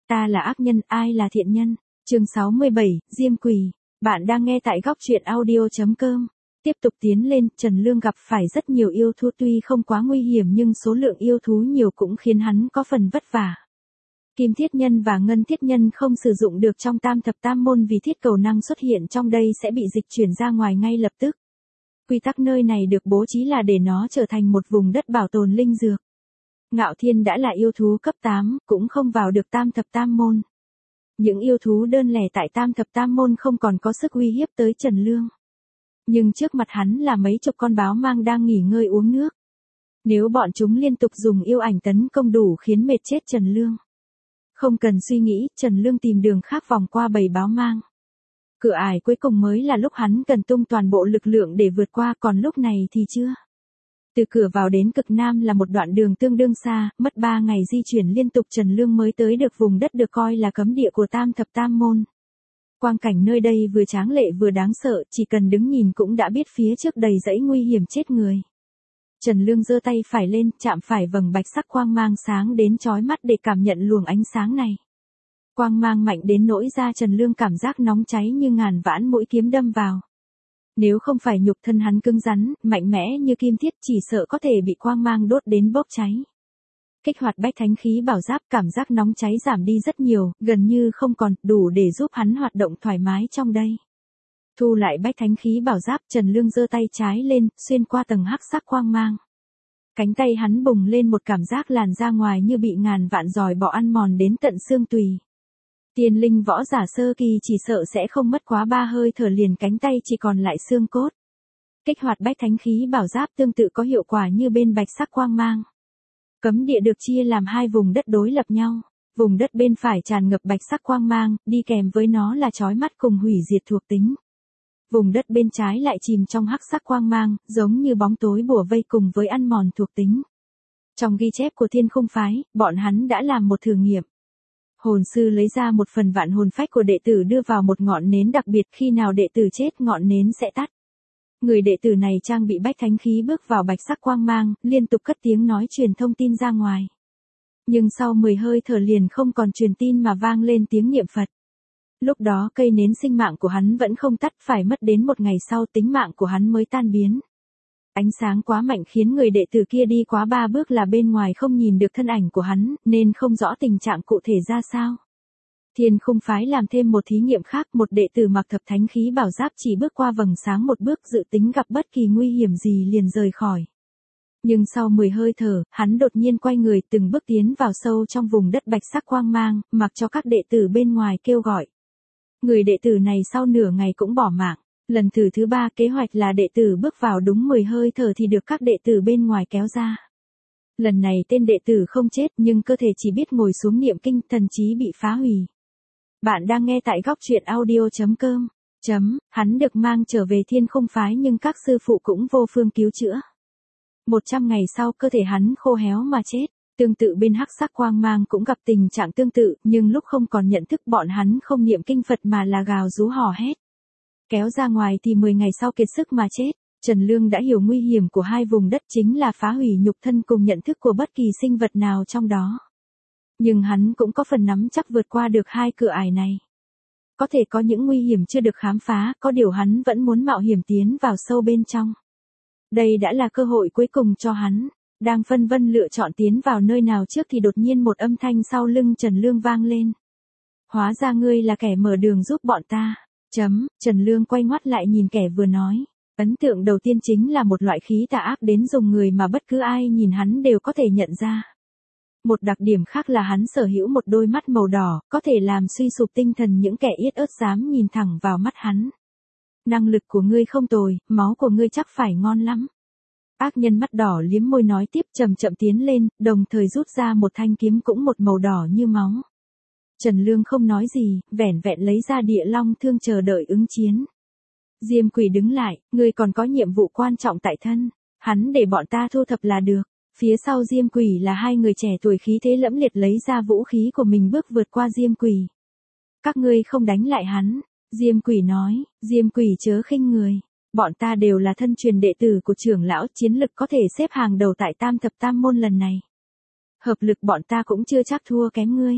Ta là ác nhân, ai là thiện nhân? Chương 67, Diêm Quỷ. Bạn đang nghe tại góc truyện audio.com. Tiếp tục tiến lên, Trần Lương gặp phải rất nhiều yêu thú, tuy không quá nguy hiểm nhưng số lượng yêu thú nhiều cũng khiến hắn có phần vất vả. Kim Thiết Nhân và Ngân Thiết Nhân không sử dụng được trong Tam Thập Tam Môn vì thiết cầu năng xuất hiện trong đây sẽ bị dịch chuyển ra ngoài ngay lập tức. Quy tắc nơi này được bố trí là để nó trở thành một vùng đất bảo tồn linh dược. Ngạo Thiên đã là yêu thú cấp 8, cũng không vào được Tam Thập Tam Môn. Những yêu thú đơn lẻ tại Tam Thập Tam Môn không còn có sức uy hiếp tới Trần Lương. Nhưng trước mặt hắn là mấy chục con báo mang đang nghỉ ngơi uống nước. Nếu bọn chúng liên tục dùng yêu ảnh tấn công đủ khiến mệt chết Trần Lương. Không cần suy nghĩ, Trần Lương tìm đường khác vòng qua bầy báo mang. Cửa ải cuối cùng mới là lúc hắn cần tung toàn bộ lực lượng để vượt qua, còn lúc này thì chưa. Từ cửa vào đến cực Nam là một đoạn đường tương đương xa, mất 3 ngày di chuyển liên tục Trần Lương mới tới được vùng đất được coi là cấm địa của Tam Thập Tam Môn. Quang cảnh nơi đây vừa tráng lệ vừa đáng sợ, chỉ cần đứng nhìn cũng đã biết phía trước đầy dãy nguy hiểm chết người. Trần Lương giơ tay phải lên, chạm phải vầng bạch sắc quang mang sáng đến chói mắt để cảm nhận luồng ánh sáng này. Quang mang mạnh đến nỗi ra Trần Lương cảm giác nóng cháy như ngàn vãn mũi kiếm đâm vào. Nếu không phải nhục thân hắn cứng rắn, mạnh mẽ như kim thiết chỉ sợ có thể bị quang mang đốt đến bốc cháy. Kích hoạt bách thánh khí bảo giáp, cảm giác nóng cháy giảm đi rất nhiều, gần như không còn, đủ để giúp hắn hoạt động thoải mái trong đây. Thu lại bách thánh khí bảo giáp, Trần Lương giơ tay trái lên, xuyên qua tầng hắc sắc quang mang. Cánh tay hắn bùng lên một cảm giác làn ra ngoài như bị ngàn vạn giòi bọ ăn mòn đến tận xương tùy. Tiên linh võ giả sơ kỳ chỉ sợ sẽ không mất quá 3 hơi thở liền cánh tay chỉ còn lại xương cốt. Kích hoạt bách thánh khí bảo giáp tương tự có hiệu quả như bên bạch sắc quang mang. Cấm địa được chia làm 2 vùng đất đối lập nhau. Vùng đất bên phải tràn ngập bạch sắc quang mang, đi kèm với nó là chói mắt cùng hủy diệt thuộc tính. Vùng đất bên trái lại chìm trong hắc sắc quang mang, giống như bóng tối bủa vây cùng với ăn mòn thuộc tính. Trong ghi chép của Thiên Khung Phái, bọn hắn đã làm một thử nghiệm. Hồn sư lấy ra một phần vạn hồn phách của đệ tử đưa vào một ngọn nến đặc biệt, khi nào đệ tử chết ngọn nến sẽ tắt. Người đệ tử này trang bị bách thánh khí bước vào bạch sắc quang mang, liên tục cất tiếng nói truyền thông tin ra ngoài. Nhưng sau 10 hơi thở liền không còn truyền tin mà vang lên tiếng niệm Phật. Lúc đó cây nến sinh mạng của hắn vẫn không tắt, phải mất đến 1 ngày sau tính mạng của hắn mới tan biến. Ánh sáng quá mạnh khiến người đệ tử kia đi quá 3 bước là bên ngoài không nhìn được thân ảnh của hắn, nên không rõ tình trạng cụ thể ra sao. Thiên Khung Phái làm thêm một thí nghiệm khác, một đệ tử mặc thập thánh khí bảo giáp chỉ bước qua vầng sáng 1 bước dự tính gặp bất kỳ nguy hiểm gì liền rời khỏi. Nhưng sau 10 hơi thở, hắn đột nhiên quay người từng bước tiến vào sâu trong vùng đất bạch sắc quang mang, mặc cho các đệ tử bên ngoài kêu gọi. Người đệ tử này sau nửa ngày cũng bỏ mạng. Lần thử thứ 3 kế hoạch là đệ tử bước vào đúng 10 hơi thở thì được các đệ tử bên ngoài kéo ra. Lần này tên đệ tử không chết nhưng cơ thể chỉ biết ngồi xuống niệm kinh, thần trí bị phá hủy. Bạn đang nghe tại góc truyện audio.com. Hắn được mang trở về Thiên Khung Phái nhưng các sư phụ cũng vô phương cứu chữa. 100 ngày sau cơ thể hắn khô héo mà chết. Tương tự bên hắc sắc quang mang cũng gặp tình trạng tương tự, nhưng lúc không còn nhận thức bọn hắn không niệm kinh Phật mà là gào rú hò hét. Kéo ra ngoài thì 10 ngày sau kiệt sức mà chết. Trần Lương đã hiểu nguy hiểm của 2 vùng đất chính là phá hủy nhục thân cùng nhận thức của bất kỳ sinh vật nào trong đó. Nhưng hắn cũng có phần nắm chắc vượt qua được 2 cửa ải này. Có thể có những nguy hiểm chưa được khám phá, có điều hắn vẫn muốn mạo hiểm tiến vào sâu bên trong. Đây đã là cơ hội cuối cùng cho hắn. Đang phân vân lựa chọn tiến vào nơi nào trước thì đột nhiên một âm thanh sau lưng Trần Lương vang lên. Hóa ra ngươi là kẻ mở đường giúp bọn ta. Trần Lương quay ngoắt lại nhìn kẻ vừa nói. Ấn tượng đầu tiên chính là một loại khí tà ác đến dùng người mà bất cứ ai nhìn hắn đều có thể nhận ra. Một đặc điểm khác là hắn sở hữu một đôi mắt màu đỏ, có thể làm suy sụp tinh thần những kẻ yết ớt dám nhìn thẳng vào mắt hắn. Năng lực của ngươi không tồi, máu của ngươi chắc phải ngon lắm. Ác nhân mắt đỏ liếm môi nói tiếp, chậm chậm tiến lên, đồng thời rút ra một thanh kiếm cũng một màu đỏ như máu. Trần Lương không nói gì, vẻn vẹn lấy ra địa long thương chờ đợi ứng chiến. Diêm Quỷ đứng lại, ngươi còn có nhiệm vụ quan trọng tại thân. Hắn để bọn ta thu thập là được. Phía sau Diêm Quỷ là 2 người trẻ tuổi khí thế lẫm liệt lấy ra vũ khí của mình bước vượt qua Diêm Quỷ. Các ngươi không đánh lại hắn. Diêm Quỷ nói, Diêm Quỷ chớ khinh người. Bọn ta đều là thân truyền đệ tử của trưởng lão, chiến lực có thể xếp hàng đầu tại Tam Thập Tam Môn lần này. Hợp lực bọn ta cũng chưa chắc thua kém ngươi.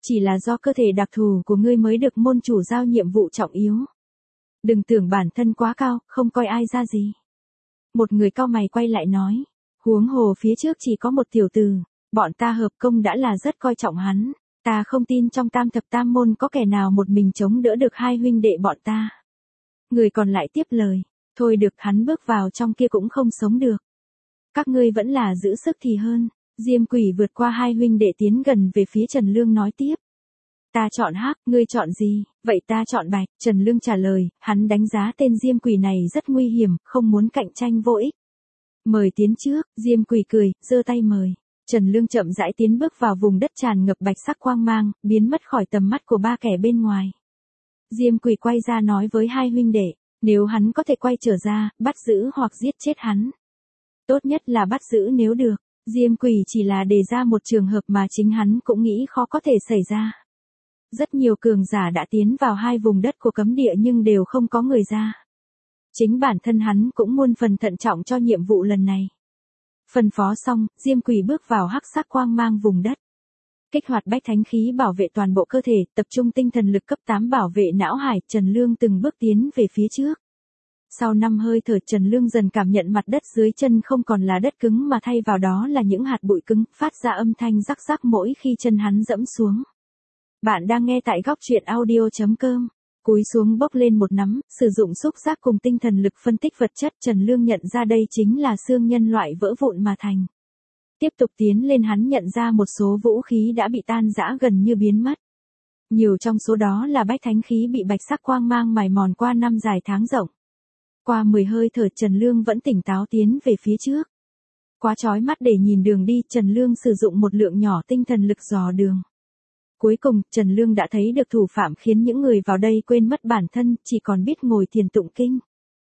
Chỉ là do cơ thể đặc thù của ngươi mới được môn chủ giao nhiệm vụ trọng yếu. Đừng tưởng bản thân quá cao, không coi ai ra gì. Một người cau mày quay lại nói. Huống hồ phía trước chỉ có một tiểu tử, bọn ta hợp công đã là rất coi trọng hắn. Ta không tin trong tam thập tam môn có kẻ nào một mình chống đỡ được hai huynh đệ bọn ta. Người còn lại tiếp lời. Thôi được, hắn bước vào trong kia cũng không sống được. Các ngươi vẫn là giữ sức thì hơn. Diêm Quỷ vượt qua hai huynh đệ tiến gần về phía Trần Lương nói tiếp. Ta chọn hắc, ngươi chọn gì? Vậy ta chọn bạch. Trần Lương trả lời, hắn đánh giá tên Diêm Quỷ này rất nguy hiểm, không muốn cạnh tranh vô ích. Mời tiến trước, Diêm Quỷ cười, giơ tay mời. Trần Lương chậm rãi tiến bước vào vùng đất tràn ngập bạch sắc quang mang, biến mất khỏi tầm mắt của ba kẻ bên ngoài. Diêm Quỷ quay ra nói với hai huynh đệ, nếu hắn có thể quay trở ra, bắt giữ hoặc giết chết hắn. Tốt nhất là bắt giữ nếu được. Diêm Quỷ chỉ là đề ra một trường hợp mà chính hắn cũng nghĩ khó có thể xảy ra. Rất nhiều cường giả đã tiến vào hai vùng đất của cấm địa nhưng đều không có người ra. Chính bản thân hắn cũng muôn phần thận trọng cho nhiệm vụ lần này. Phân phó xong, Diêm Quỷ bước vào hắc sắc quang mang vùng đất. Kích hoạt bách thánh khí bảo vệ toàn bộ cơ thể, tập trung tinh thần lực cấp 8 bảo vệ não hải, Trần Lương từng bước tiến về phía trước. Sau 5 hơi thở, Trần Lương dần cảm nhận mặt đất dưới chân không còn là đất cứng mà thay vào đó là những hạt bụi cứng, phát ra âm thanh rắc rắc mỗi khi chân hắn dẫm xuống. Bạn đang nghe tại góc truyện audio.com. Cúi xuống bốc lên một nắm, sử dụng xúc giác cùng tinh thần lực phân tích vật chất, Trần Lương nhận ra đây chính là xương nhân loại vỡ vụn mà thành. Tiếp tục tiến lên, hắn nhận ra một số vũ khí đã bị tan rã gần như biến mất. Nhiều trong số đó là bách thánh khí bị bạch sắc quang mang mài mòn qua năm dài tháng rộng. Qua 10 hơi thở, Trần Lương vẫn tỉnh táo tiến về phía trước. Quá chói mắt để nhìn đường đi, Trần Lương sử dụng một lượng nhỏ tinh thần lực dò đường. Cuối cùng, Trần Lương đã thấy được thủ phạm khiến những người vào đây quên mất bản thân, chỉ còn biết ngồi thiền tụng kinh.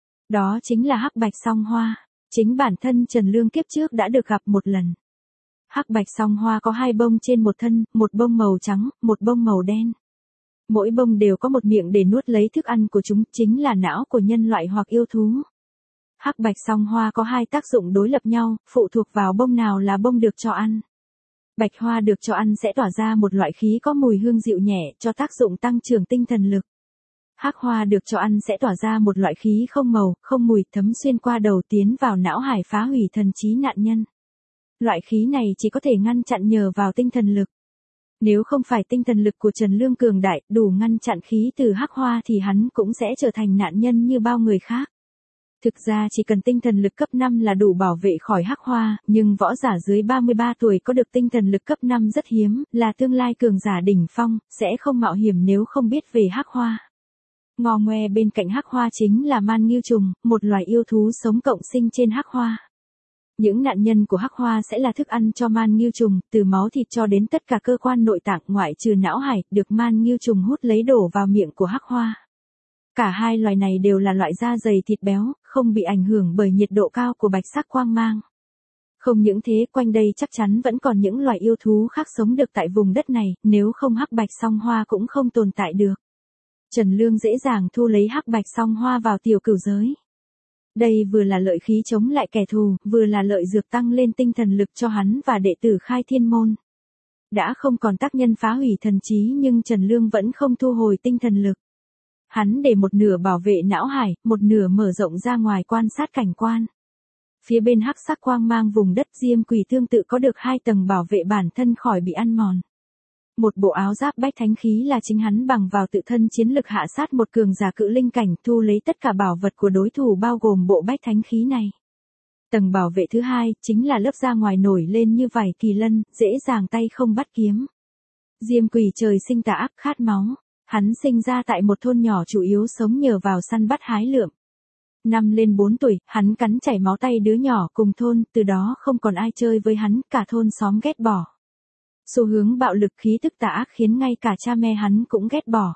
Đó chính là Hắc Bạch Song Hoa. Chính bản thân Trần Lương kiếp trước đã được gặp một lần. Hắc Bạch Song Hoa có hai bông trên một thân, một bông màu trắng, một bông màu đen. Mỗi bông đều có một miệng để nuốt lấy thức ăn của chúng, chính là não của nhân loại hoặc yêu thú. Hắc Bạch Song Hoa có hai tác dụng đối lập nhau, phụ thuộc vào bông nào là bông được cho ăn. Bạch hoa được cho ăn sẽ tỏa ra một loại khí có mùi hương dịu nhẹ, cho tác dụng tăng trưởng tinh thần lực. Hắc hoa được cho ăn sẽ tỏa ra một loại khí không màu, không mùi, thấm xuyên qua đầu tiến vào não hải phá hủy thần trí nạn nhân. Loại khí này chỉ có thể ngăn chặn nhờ vào tinh thần lực. Nếu không phải tinh thần lực của Trần Lương cường đại, đủ ngăn chặn khí từ hắc hoa thì hắn cũng sẽ trở thành nạn nhân như bao người khác. Thực ra chỉ cần tinh thần lực cấp 5 là đủ bảo vệ khỏi hắc hoa, nhưng võ giả dưới 33 tuổi có được tinh thần lực cấp 5 rất hiếm, là tương lai cường giả đỉnh phong, sẽ không mạo hiểm nếu không biết về hắc hoa. Ngò ngoe bên cạnh hắc hoa chính là man ngưu trùng, một loài yêu thú sống cộng sinh trên hắc hoa. Những nạn nhân của hắc hoa sẽ là thức ăn cho man ngưu trùng, từ máu thịt cho đến tất cả cơ quan nội tạng ngoại trừ não hải, được man ngưu trùng hút lấy đổ vào miệng của hắc hoa. Cả hai loài này đều là loại da dày thịt béo, không bị ảnh hưởng bởi nhiệt độ cao của bạch sắc quang mang. Không những thế, quanh đây chắc chắn vẫn còn những loài yêu thú khác sống được tại vùng đất này, nếu không hắc bạch song hoa cũng không tồn tại được. Trần Lương dễ dàng thu lấy hắc bạch song hoa vào tiểu cửu giới. Đây vừa là lợi khí chống lại kẻ thù, vừa là lợi dược tăng lên tinh thần lực cho hắn và đệ tử khai thiên môn. Đã không còn tác nhân phá hủy thần trí nhưng Trần Lương vẫn không thu hồi tinh thần lực. Hắn để một nửa bảo vệ não hải, một nửa mở rộng ra ngoài quan sát cảnh quan. Phía bên hắc sắc quang mang vùng đất Diêm Quỷ tương tự có được 2 tầng bảo vệ bản thân khỏi bị ăn mòn. Một bộ áo giáp bách thánh khí là chính hắn bằng vào tự thân chiến lực hạ sát một cường giả cự linh cảnh, thu lấy tất cả bảo vật của đối thủ bao gồm bộ bách thánh khí này. Tầng bảo vệ thứ hai chính là lớp da ngoài nổi lên như vảy kỳ lân, dễ dàng tay không bắt kiếm. Diêm Quỷ trời sinh tà ác khát máu. Hắn sinh ra tại một thôn nhỏ chủ yếu sống nhờ vào săn bắt hái lượm. Năm lên 4 tuổi, hắn cắn chảy máu tay đứa nhỏ cùng thôn, từ đó không còn ai chơi với hắn, cả thôn xóm ghét bỏ. Xu hướng bạo lực khí tức tà ác khiến ngay cả cha mẹ hắn cũng ghét bỏ.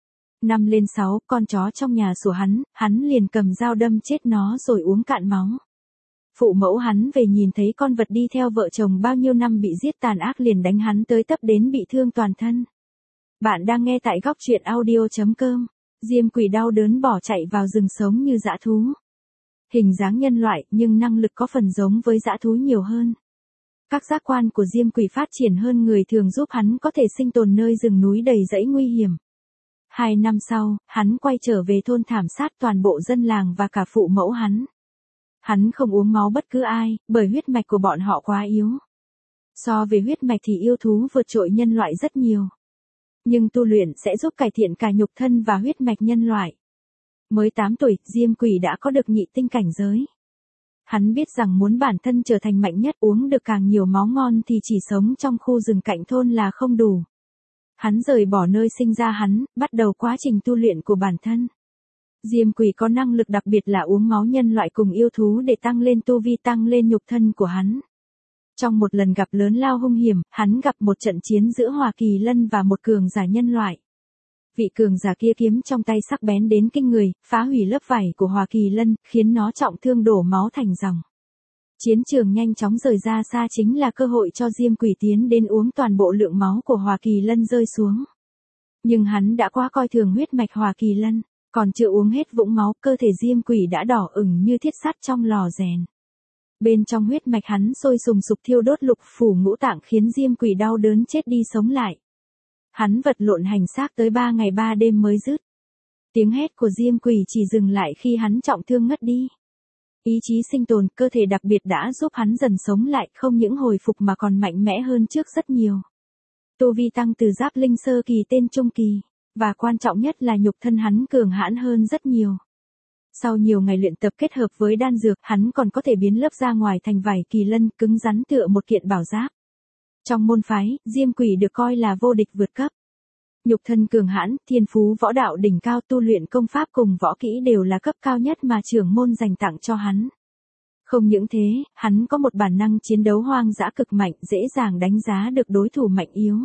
Năm lên 6, con chó trong nhà sủa hắn liền cầm dao đâm chết nó rồi uống cạn máu. Phụ mẫu hắn về nhìn thấy con vật đi theo vợ chồng bao nhiêu năm bị giết tàn ác liền đánh hắn tới tấp đến bị thương toàn thân. Bạn đang nghe tại góc truyện audio.com. Diêm Quỷ đau đớn bỏ chạy vào rừng sống như dã thú. Hình dáng nhân loại nhưng năng lực có phần giống với dã thú nhiều hơn. Các giác quan của Diêm Quỷ phát triển hơn người thường giúp hắn có thể sinh tồn nơi rừng núi đầy rẫy nguy hiểm. 2 năm sau, hắn quay trở về thôn thảm sát toàn bộ dân làng và cả phụ mẫu hắn. Hắn không uống máu bất cứ ai, bởi huyết mạch của bọn họ quá yếu. So về huyết mạch thì yêu thú vượt trội nhân loại rất nhiều. Nhưng tu luyện sẽ giúp cải thiện cả nhục thân và huyết mạch nhân loại. Mới 8 tuổi, Diêm Quỷ đã có được nhị tinh cảnh giới. Hắn biết rằng muốn bản thân trở thành mạnh nhất, uống được càng nhiều máu ngon thì chỉ sống trong khu rừng cạnh thôn là không đủ. Hắn rời bỏ nơi sinh ra hắn, bắt đầu quá trình tu luyện của bản thân. Diêm Quỷ có năng lực đặc biệt là uống máu nhân loại cùng yêu thú để tăng lên tu vi, tăng lên nhục thân của hắn. Trong một lần gặp lớn lao hung hiểm, hắn gặp một trận chiến giữa Hoa Kỳ Lân và một cường giả nhân loại. Vị cường giả kia kiếm trong tay sắc bén đến kinh người, phá hủy lớp vảy của Hoa Kỳ Lân, khiến nó trọng thương đổ máu thành dòng. Chiến trường nhanh chóng rời ra xa chính là cơ hội cho Diêm Quỷ tiến đến uống toàn bộ lượng máu của Hoa Kỳ Lân rơi xuống. Nhưng hắn đã quá coi thường huyết mạch Hoa Kỳ Lân, còn chưa uống hết vũng máu, cơ thể Diêm Quỷ đã đỏ ửng như thiết sắt trong lò rèn. Bên trong huyết mạch hắn sôi sùng sục thiêu đốt lục phủ ngũ tạng khiến Diêm Quỷ đau đớn chết đi sống lại. Hắn vật lộn hành xác tới 3 ngày 3 đêm mới dứt. Tiếng hét của Diêm Quỷ chỉ dừng lại khi hắn trọng thương ngất đi. Ý chí sinh tồn, cơ thể đặc biệt đã giúp hắn dần sống lại, không những hồi phục mà còn mạnh mẽ hơn trước rất nhiều. Tu vi tăng từ giáp linh sơ kỳ tên trung kỳ, và quan trọng nhất là nhục thân hắn cường hãn hơn rất nhiều. Sau nhiều ngày luyện tập kết hợp với đan dược, hắn còn có thể biến lớp ra ngoài thành vảy kỳ lân, cứng rắn tựa một kiện bảo giáp. Trong môn phái, Diêm Quỷ được coi là vô địch vượt cấp. Nhục thân cường hãn, thiên phú võ đạo đỉnh cao, tu luyện công pháp cùng võ kỹ đều là cấp cao nhất mà trưởng môn dành tặng cho hắn. Không những thế, hắn có một bản năng chiến đấu hoang dã cực mạnh, dễ dàng đánh giá được đối thủ mạnh yếu.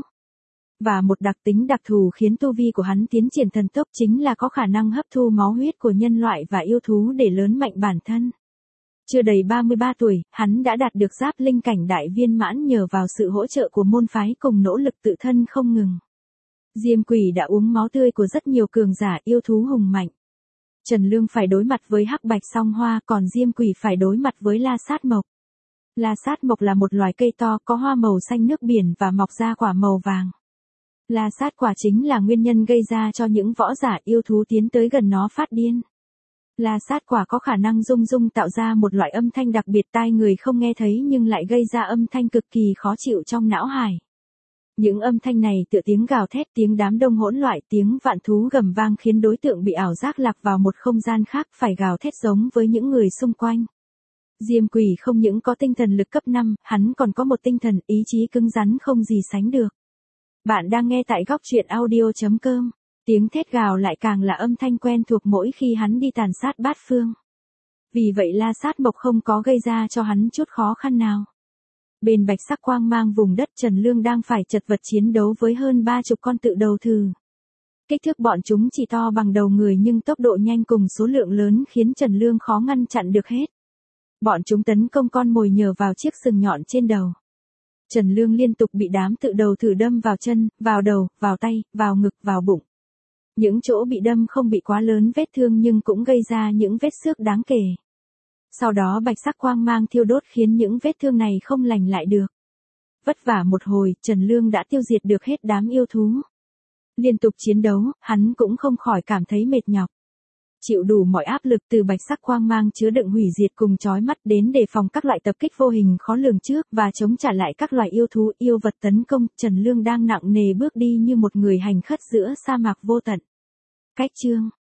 Và một đặc tính đặc thù khiến tu vi của hắn tiến triển thần tốc chính là có khả năng hấp thu máu huyết của nhân loại và yêu thú để lớn mạnh bản thân. Chưa đầy 33 tuổi, hắn đã đạt được giáp linh cảnh đại viên mãn nhờ vào sự hỗ trợ của môn phái cùng nỗ lực tự thân không ngừng. Diêm Quỷ đã uống máu tươi của rất nhiều cường giả yêu thú hùng mạnh. Trần Lương phải đối mặt với Hắc Bạch Song Hoa, còn Diêm Quỷ phải đối mặt với La Sát Mộc. La Sát Mộc là một loài cây to có hoa màu xanh nước biển và mọc ra quả màu vàng. La sát quả chính là nguyên nhân gây ra cho những võ giả yêu thú tiến tới gần nó phát điên. La sát quả có khả năng rung tạo ra một loại âm thanh đặc biệt tai người không nghe thấy nhưng lại gây ra âm thanh cực kỳ khó chịu trong não hải. Những âm thanh này tựa tiếng gào thét, tiếng đám đông hỗn loạn, tiếng vạn thú gầm vang khiến đối tượng bị ảo giác lạc vào một không gian khác phải gào thét giống với những người xung quanh. Diêm Quỷ không những có tinh thần lực cấp 5, hắn còn có một tinh thần ý chí cứng rắn không gì sánh được. Bạn đang nghe tại góc truyện audio.com. Tiếng thét gào lại càng là âm thanh quen thuộc mỗi khi hắn đi tàn sát bát phương. Vì vậy La Sát Mộc không có gây ra cho hắn chút khó khăn nào. Bên bạch sắc quang mang vùng đất, Trần Lương đang phải chật vật chiến đấu với hơn 30 con tự đầu thừ. Kích thước bọn chúng chỉ to bằng đầu người nhưng tốc độ nhanh cùng số lượng lớn khiến Trần Lương khó ngăn chặn được hết. Bọn chúng tấn công con mồi nhờ vào chiếc sừng nhọn trên đầu. Trần Lương liên tục bị đám tự đầu thử đâm vào chân, vào đầu, vào tay, vào ngực, vào bụng. Những chỗ bị đâm không bị quá lớn vết thương nhưng cũng gây ra những vết xước đáng kể. Sau đó bạch sắc quang mang thiêu đốt khiến những vết thương này không lành lại được. Vất vả một hồi, Trần Lương đã tiêu diệt được hết đám yêu thú. Liên tục chiến đấu, hắn cũng không khỏi cảm thấy mệt nhọc. Chịu đủ mọi áp lực từ bạch sắc quang mang chứa đựng hủy diệt cùng chói mắt đến đề phòng các loại tập kích vô hình khó lường trước và chống trả lại các loài yêu thú yêu vật tấn công, Trần Lương đang nặng nề bước đi như một người hành khất giữa sa mạc vô tận. Cách chương